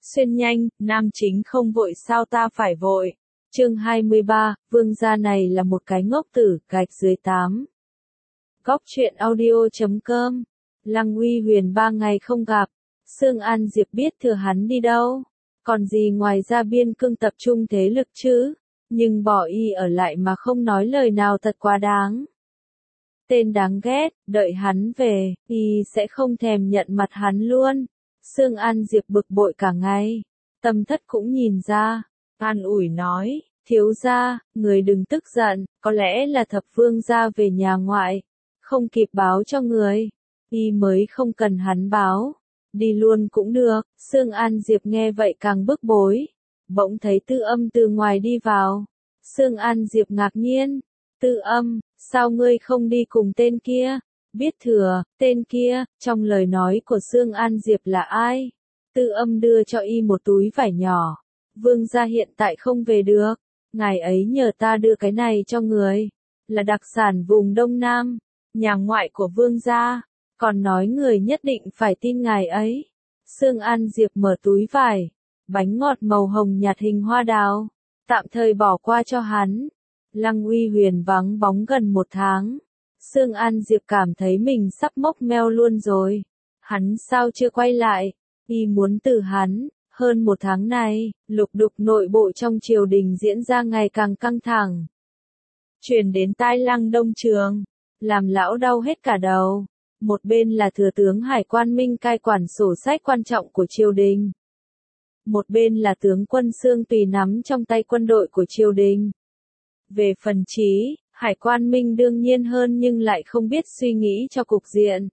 Xuyên nhanh, nam chính không vội sao ta phải vội. Chương 23, vương gia này là một cái ngốc tử, gạch dưới 8. Góc truyện audio.com. Lăng Uy Huyền 3 ngày không gặp. Sương An Diệp biết thừa hắn đi đâu. Còn gì ngoài ra biên cương tập trung thế lực chứ. Nhưng bỏ y ở lại mà không nói lời nào thật quá đáng. Tên đáng ghét, đợi hắn về, y sẽ không thèm nhận mặt hắn luôn. Sương An Diệp bực bội cả ngày. Tâm Thất cũng nhìn ra, an ủi nói, thiếu gia, người đừng tức giận, có lẽ là thập vương gia về nhà ngoại, không kịp báo cho người, y mới không cần hắn báo, đi luôn cũng được. Sương An Diệp nghe vậy càng bức bối, bỗng thấy Tư Âm từ ngoài đi vào. Sương An Diệp ngạc nhiên, Tư Âm, sao ngươi không đi cùng tên kia? Biết thừa, tên kia, trong lời nói của Sương An Diệp là ai? Tư Âm đưa cho y một túi vải nhỏ. Vương gia hiện tại không về được. Ngài ấy nhờ ta đưa cái này cho người. Là đặc sản vùng Đông Nam. Nhà ngoại của vương gia. Còn nói người nhất định phải tin ngài ấy. Sương An Diệp mở túi vải. Bánh ngọt màu hồng nhạt hình hoa đào. Tạm thời bỏ qua cho hắn. Lăng Uy Huyền vắng bóng gần 1 tháng. Sương An Diệp cảm thấy mình sắp mốc meo luôn rồi. Hắn sao chưa quay lại? Y muốn từ hắn. Hơn 1 tháng này, lục đục nội bộ trong triều đình diễn ra ngày càng căng thẳng. Truyền đến tai Lăng Đông Trường, làm lão đau hết cả đầu. Một bên là thừa tướng Hải Quan Minh cai quản sổ sách quan trọng của triều đình. Một bên là tướng quân Sương Tùy nắm trong tay quân đội của triều đình. Về phần Trí, Hải Quan Minh đương nhiên hơn nhưng lại không biết suy nghĩ cho cục diện.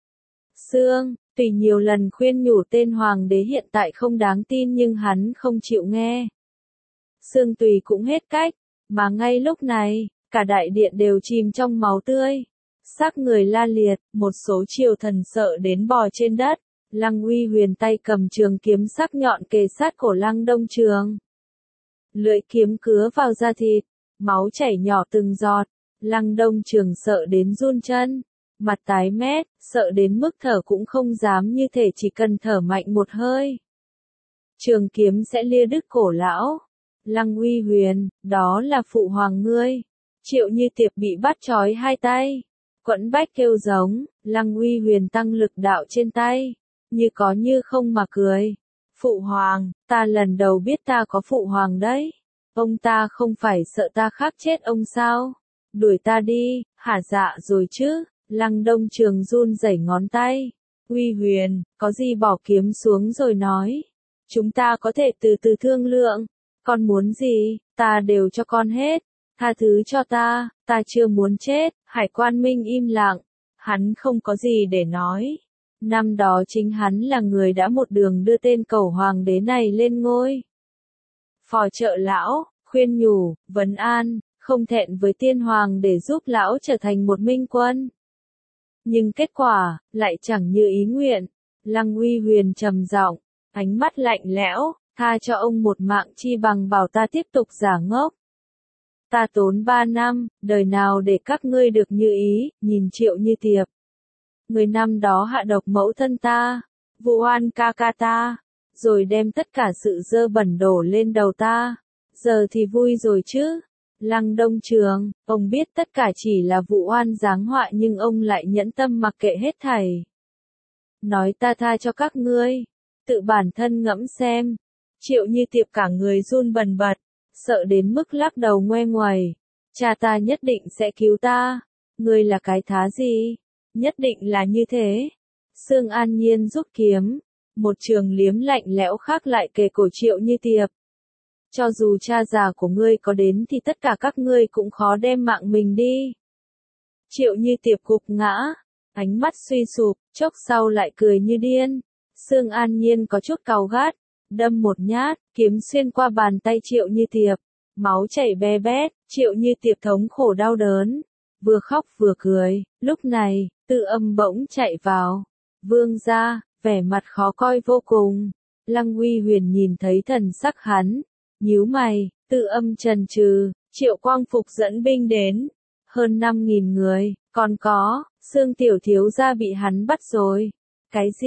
Sương Tùy nhiều lần khuyên nhủ tên hoàng đế hiện tại không đáng tin nhưng hắn không chịu nghe. Sương Tùy cũng hết cách, mà ngay lúc này, cả đại điện đều chìm trong máu tươi. Xác người la liệt, một số triều thần sợ đến bò trên đất. Lăng Uy Huyền tay cầm trường kiếm sắc nhọn kề sát cổ Lăng Đông Trường. Lưỡi kiếm cứa vào da thịt, máu chảy nhỏ từng giọt. Lăng Đông Trường sợ đến run chân. Mặt tái mét, sợ đến mức thở cũng không dám, như thể chỉ cần thở mạnh một hơi. Trường kiếm sẽ lia đứt cổ lão. Lăng Uy Huyền, đó là phụ hoàng ngươi. Triệu Như Tiệp bị bắt trói 2 tay. Quẫn bách kêu giống, Lăng Uy Huyền tăng lực đạo trên tay. Như có như không mà cười. Phụ hoàng, ta lần đầu biết ta có phụ hoàng đấy. Ông ta không phải sợ ta khắc chết ông sao? Đuổi ta đi, hả dạ rồi chứ? Lăng Đông Trường run rẩy ngón tay. Uy Huyền, có gì bỏ kiếm xuống rồi nói. Chúng ta có thể từ từ thương lượng. Con muốn gì, ta đều cho con hết. Tha thứ cho ta chưa muốn chết. Hải Quan Minh im lặng. Hắn không có gì để nói. Năm đó chính hắn là người đã một đường đưa tên cẩu hoàng đế này lên ngôi. Phò trợ lão, khuyên nhủ, vấn an, không thẹn với tiên hoàng để giúp lão trở thành một minh quân. Nhưng kết quả, lại chẳng như ý nguyện. Lăng Uy Huyền trầm giọng, ánh mắt lạnh lẽo, tha cho ông một mạng chi bằng bảo ta tiếp tục giả ngốc. Ta tốn 3 năm, đời nào để các ngươi được như ý, nhìn Triệu Như Tiệp. Người năm đó hạ độc mẫu thân ta, vụ oan ca ca ta, rồi đem tất cả sự dơ bẩn đổ lên đầu ta. Giờ thì vui rồi chứ. Lăng Đông Trường, ông biết tất cả chỉ là vụ oan giáng họa nhưng ông lại nhẫn tâm mặc kệ hết thảy. Nói ta tha cho các ngươi, tự bản thân ngẫm xem. Triệu Như Tiệp cả người run bần bật, sợ đến mức lắc đầu ngoe nguẩy. Cha ta nhất định sẽ cứu ta. Ngươi là cái thá gì? Nhất định là như thế. Sương An Nhiên rút kiếm, một trường liếm lạnh lẽo khác lại kề cổ Triệu Như Tiệp. Cho dù cha già của ngươi có đến thì tất cả các ngươi cũng khó đem mạng mình đi. Triệu Như Tiệp gục ngã, ánh mắt suy sụp, chốc sau lại cười như điên. Sương An Nhiên có chút cáu gắt, đâm một nhát, kiếm xuyên qua bàn tay Triệu Như Tiệp. Máu chảy be bét, Triệu Như Tiệp thống khổ đau đớn, vừa khóc vừa cười. Lúc này, Tư Âm bỗng chạy vào. Vương gia, vẻ mặt khó coi vô cùng. Lăng Uy Huyền nhìn thấy thần sắc hắn, nhíu mày. Tư Âm chần chừ. Triệu Quang Phục dẫn binh đến, hơn 5.000 người, còn có, Sương tiểu thiếu gia bị hắn bắt rồi. Cái gì?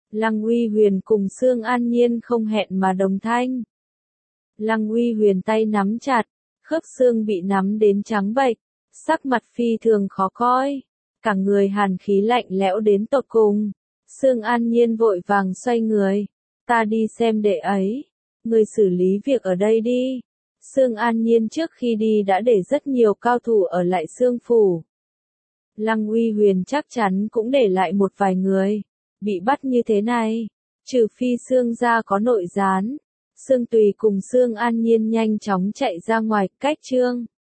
Lăng Uy Huyền cùng Sương An Nhiên không hẹn mà đồng thanh. Lăng Uy Huyền tay nắm chặt, khớp xương bị nắm đến trắng bệch, sắc mặt phi thường khó coi, cả người hàn khí lạnh lẽo đến tột cùng. Sương An Nhiên vội vàng xoay người, ta đi xem đệ ấy, người xử lý việc ở đây đi. Sương An Nhiên trước khi đi đã để rất nhiều cao thủ ở lại Sương phủ. Lăng Uy Huyền chắc chắn cũng để lại một vài người, bị bắt như thế này, trừ phi Sương gia có nội gián. Sương Tùy cùng Sương An Nhiên nhanh chóng chạy ra ngoài, cách Trương